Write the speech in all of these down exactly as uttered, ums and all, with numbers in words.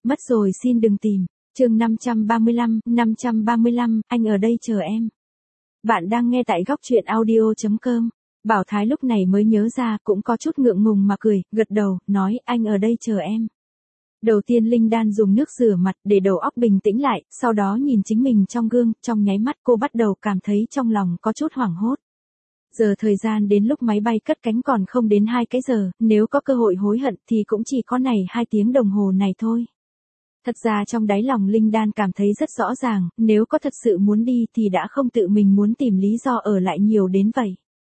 mất rồi xin đừng tìm. Chương năm trăm ba mươi lăm, năm trăm ba mươi lăm, anh ở đây chờ em. Bạn đang nghe tại góc truyện audio chấm com. Bảo Thái lúc này mới nhớ ra, cũng có chút ngượng ngùng mà cười, gật đầu, nói anh ở đây chờ em. Đầu tiên Linh Đan dùng nước rửa mặt để đầu óc bình tĩnh lại, sau đó nhìn chính mình trong gương, trong nháy mắt cô bắt đầu cảm thấy trong lòng có chút hoảng hốt. Giờ thời gian đến lúc máy bay cất cánh còn không đến hai cái giờ, nếu có cơ hội hối hận thì cũng chỉ có này hai tiếng đồng hồ này thôi. Thật ra trong đáy lòng Linh Đan cảm thấy rất rõ ràng, nếu có thật sự muốn đi thì đã không tự mình muốn tìm lý do ở lại nhiều đến vậy.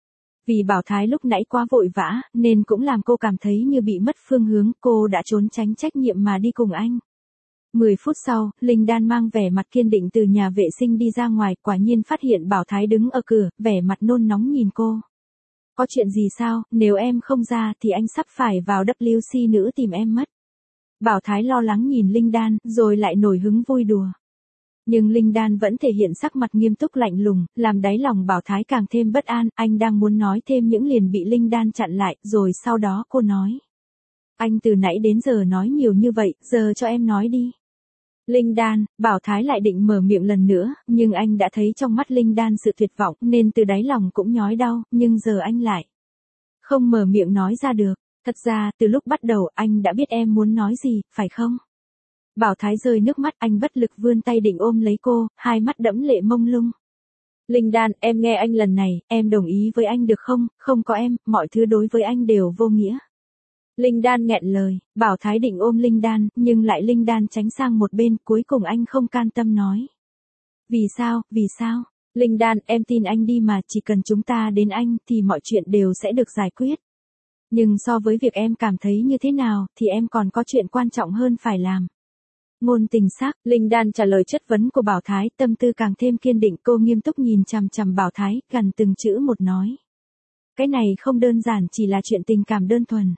Vì Bảo Thái lúc nãy quá vội vã, nên cũng làm cô cảm thấy như bị mất phương hướng, cô đã trốn tránh trách nhiệm mà đi cùng anh. Mười phút sau, Linh Đan mang vẻ mặt kiên định từ nhà vệ sinh đi ra ngoài, quả nhiên phát hiện Bảo Thái đứng ở cửa, vẻ mặt nôn nóng nhìn cô. Có chuyện gì sao, nếu em không ra thì anh sắp phải vào W C nữ tìm em mất. Bảo Thái lo lắng nhìn Linh Đan, rồi lại nổi hứng vui đùa. Nhưng Linh Đan vẫn thể hiện sắc mặt nghiêm túc lạnh lùng, làm đáy lòng Bảo Thái càng thêm bất an, anh đang muốn nói thêm những liền bị Linh Đan chặn lại, rồi sau đó cô nói. Anh từ nãy đến giờ nói nhiều như vậy, giờ cho em nói đi. Linh Đan, Bảo Thái lại định mở miệng lần nữa, nhưng anh đã thấy trong mắt Linh Đan sự tuyệt vọng, nên từ đáy lòng cũng nhói đau, nhưng giờ anh lại không mở miệng nói ra được. Thật ra, từ lúc bắt đầu anh đã biết em muốn nói gì, phải không? Bảo Thái rơi nước mắt, anh bất lực vươn tay định ôm lấy cô, hai mắt đẫm lệ mông lung. Linh Đan, em nghe anh lần này, em đồng ý với anh được không? Không có em, mọi thứ đối với anh đều vô nghĩa. Linh Đan nghẹn lời, Bảo Thái định ôm Linh Đan, nhưng lại Linh Đan tránh sang một bên, cuối cùng anh không can tâm nói. Vì sao, vì sao? Linh Đan, em tin anh đi mà, chỉ cần chúng ta đến anh thì mọi chuyện đều sẽ được giải quyết. Nhưng so với việc em cảm thấy như thế nào, thì em còn có chuyện quan trọng hơn phải làm. Ngôn tình xác, Linh Đan trả lời chất vấn của Bảo Thái, tâm tư càng thêm kiên định, cô nghiêm túc nhìn chằm chằm Bảo Thái, gần từng chữ một nói. Cái này không đơn giản chỉ là chuyện tình cảm đơn thuần.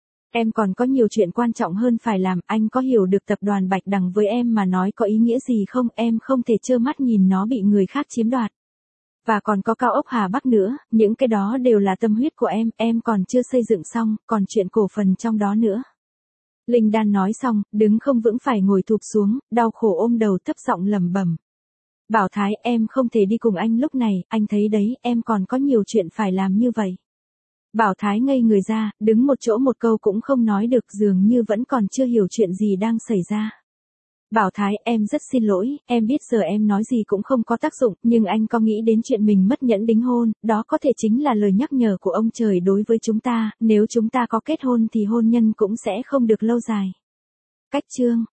Em còn có nhiều chuyện quan trọng hơn phải làm, anh có hiểu được tập đoàn Bạch Đằng với em mà nói có ý nghĩa gì không, em không thể trơ mắt nhìn nó bị người khác chiếm đoạt. Và còn có cao ốc Hà Bắc nữa, những cái đó đều là tâm huyết của em, em còn chưa xây dựng xong, còn chuyện cổ phần trong đó nữa. Linh Đan nói xong, đứng không vững phải ngồi thụp xuống, đau khổ ôm đầu thấp giọng lẩm bẩm. Bảo Thái, em không thể đi cùng anh lúc này, anh thấy đấy, em còn có nhiều chuyện phải làm như vậy. Bảo Thái ngây người ra, đứng một chỗ một câu cũng không nói được, dường như vẫn còn chưa hiểu chuyện gì đang xảy ra. Bảo Thái, em rất xin lỗi, em biết giờ em nói gì cũng không có tác dụng, nhưng anh có nghĩ đến chuyện mình mất nhẫn đính hôn, đó có thể chính là lời nhắc nhở của ông trời đối với chúng ta, nếu chúng ta có kết hôn thì hôn nhân cũng sẽ không được lâu dài. Cách chương